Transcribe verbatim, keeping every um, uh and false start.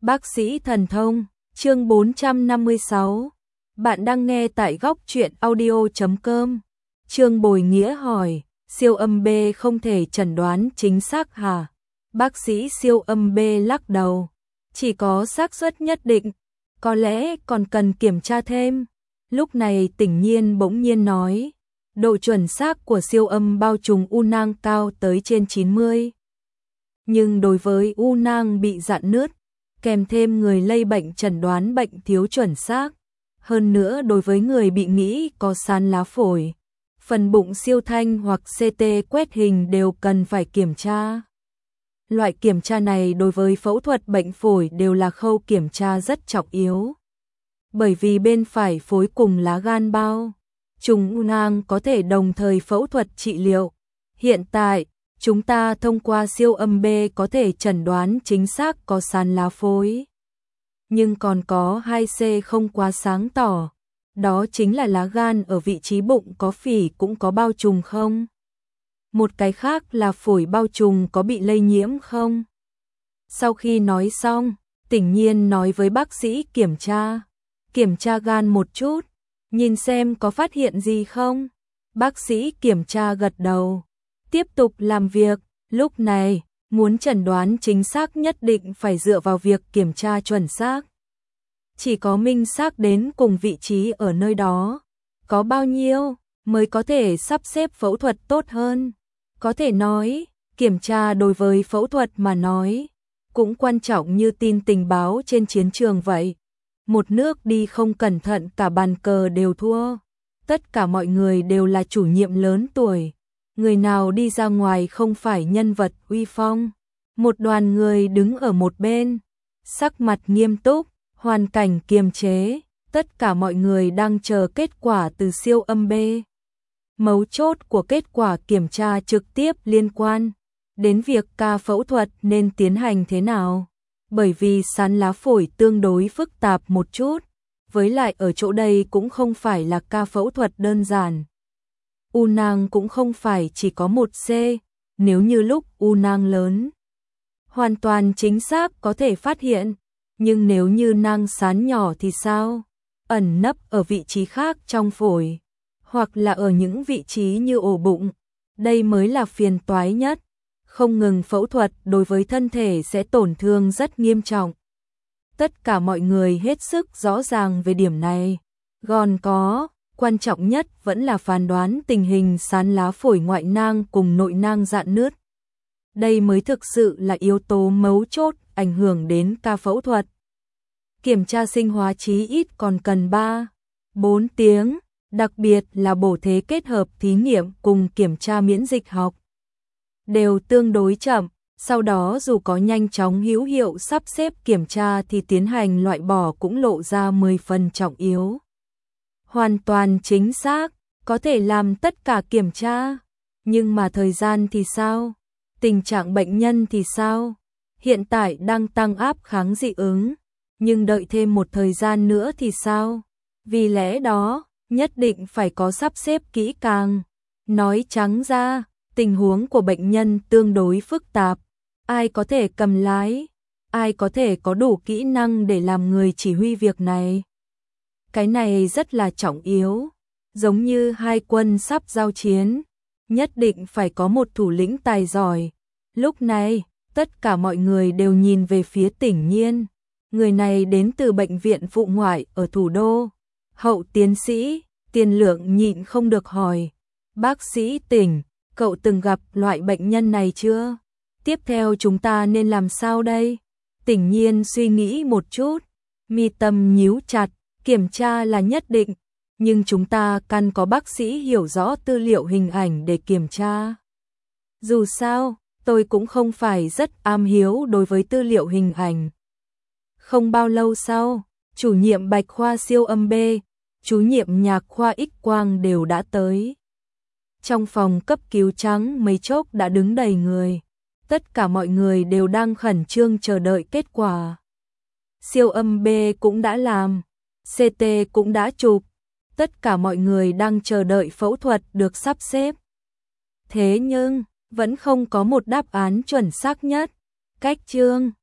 Bác sĩ thần thông, chương bốn trăm năm mươi sáu. Bạn đang nghe tại góc truyện audio chấm com. Trương Bồi Nghĩa hỏi, siêu âm B không thể chẩn đoán chính xác hả? Bác sĩ siêu âm B lắc đầu, chỉ có xác suất nhất định, có lẽ còn cần kiểm tra thêm. Lúc này Tỉnh Nhiên bỗng nhiên nói, độ chuẩn xác của siêu âm bao trùm u nang cao tới trên chín mươi. Nhưng đối với u nang bị rạn nứt, kèm thêm người lây bệnh chẩn đoán bệnh thiếu chuẩn xác. Hơn nữa đối với người bị nghĩ có sán lá phổi, phần bụng siêu thanh hoặc xê tê quét hình đều cần phải kiểm tra. Loại kiểm tra này đối với phẫu thuật bệnh phổi đều là khâu kiểm tra rất trọng yếu. Bởi vì bên phải phối cùng lá gan bao trùng u nang có thể đồng thời phẫu thuật trị liệu. Hiện tại, chúng ta thông qua siêu âm B có thể chẩn đoán chính xác có sán lá phổi. Nhưng còn có hai C không quá sáng tỏ, đó chính là lá gan ở vị trí bụng có phỉ cũng có bao trùm không? Một cái khác là phổi bao trùm có bị lây nhiễm không? Sau khi nói xong, Tỉnh Nhiên nói với bác sĩ kiểm tra, kiểm tra gan một chút, nhìn xem có phát hiện gì không? Bác sĩ kiểm tra gật đầu, tiếp tục làm việc. Lúc này, muốn chẩn đoán chính xác nhất định phải dựa vào việc kiểm tra chuẩn xác. Chỉ có minh xác đến cùng vị trí ở nơi đó, có bao nhiêu, mới có thể sắp xếp phẫu thuật tốt hơn. Có thể nói, kiểm tra đối với phẫu thuật mà nói, cũng quan trọng như tin tình báo trên chiến trường vậy. Một nước đi không cẩn thận cả bàn cờ đều thua. Tất cả mọi người đều là chủ nhiệm lớn tuổi. Người nào đi ra ngoài không phải nhân vật uy phong. Một đoàn người đứng ở một bên, sắc mặt nghiêm túc, hoàn cảnh kiềm chế. Tất cả mọi người đang chờ kết quả từ siêu âm B. Mấu chốt của kết quả kiểm tra trực tiếp liên quan đến việc ca phẫu thuật nên tiến hành thế nào. Bởi vì sán lá phổi tương đối phức tạp một chút, với lại ở chỗ đây cũng không phải là ca phẫu thuật đơn giản. U nang cũng không phải chỉ có một C, nếu như lúc u nang lớn, hoàn toàn chính xác có thể phát hiện, nhưng nếu như nang sán nhỏ thì sao? Ẩn nấp ở vị trí khác trong phổi, hoặc là ở những vị trí như ổ bụng, đây mới là phiền toái nhất. Không ngừng phẫu thuật đối với thân thể sẽ tổn thương rất nghiêm trọng. Tất cả mọi người hết sức rõ ràng về điểm này. Còn có, quan trọng nhất vẫn là phán đoán tình hình sán lá phổi ngoại nang cùng nội nang rạn nứt. Đây mới thực sự là yếu tố mấu chốt ảnh hưởng đến ca phẫu thuật. Kiểm tra sinh hóa chí ít còn cần ba, bốn tiếng, đặc biệt là bổ thế kết hợp thí nghiệm cùng kiểm tra miễn dịch học. Đều tương đối chậm, sau đó dù có nhanh chóng hữu hiệu sắp xếp kiểm tra thì tiến hành loại bỏ cũng lộ ra mười phần trọng yếu. Hoàn toàn chính xác, có thể làm tất cả kiểm tra, nhưng mà thời gian thì sao? Tình trạng bệnh nhân thì sao? Hiện tại đang tăng áp kháng dị ứng, nhưng đợi thêm một thời gian nữa thì sao? Vì lẽ đó, nhất định phải có sắp xếp kỹ càng. Nói trắng ra, tình huống của bệnh nhân tương đối phức tạp, ai có thể cầm lái, ai có thể có đủ kỹ năng để làm người chỉ huy việc này. Cái này rất là trọng yếu, giống như hai quân sắp giao chiến, nhất định phải có một thủ lĩnh tài giỏi. Lúc này, tất cả mọi người đều nhìn về phía Tỉnh Nhiên, người này đến từ bệnh viện phụ ngoại ở thủ đô. Hậu tiến sĩ, Tiền Lượng nhịn không được hỏi, bác sĩ Tỉnh, cậu từng gặp loại bệnh nhân này chưa? Tiếp theo chúng ta nên làm sao đây? Tỉnh Nhiên suy nghĩ một chút, mi tâm nhíu chặt, kiểm tra là nhất định, nhưng chúng ta cần có bác sĩ hiểu rõ tư liệu hình ảnh để kiểm tra. Dù sao, tôi cũng không phải rất am hiểu đối với tư liệu hình ảnh. Không bao lâu sau, chủ nhiệm Bạch khoa siêu âm B, chủ nhiệm Nhạc khoa X quang đều đã tới. Trong phòng cấp cứu trắng mấy chốc đã đứng đầy người. Tất cả mọi người đều đang khẩn trương chờ đợi kết quả. Siêu âm B cũng đã làm, xê tê cũng đã chụp. Tất cả mọi người đang chờ đợi phẫu thuật được sắp xếp. Thế nhưng, vẫn không có một đáp án chuẩn xác nhất. Cách chương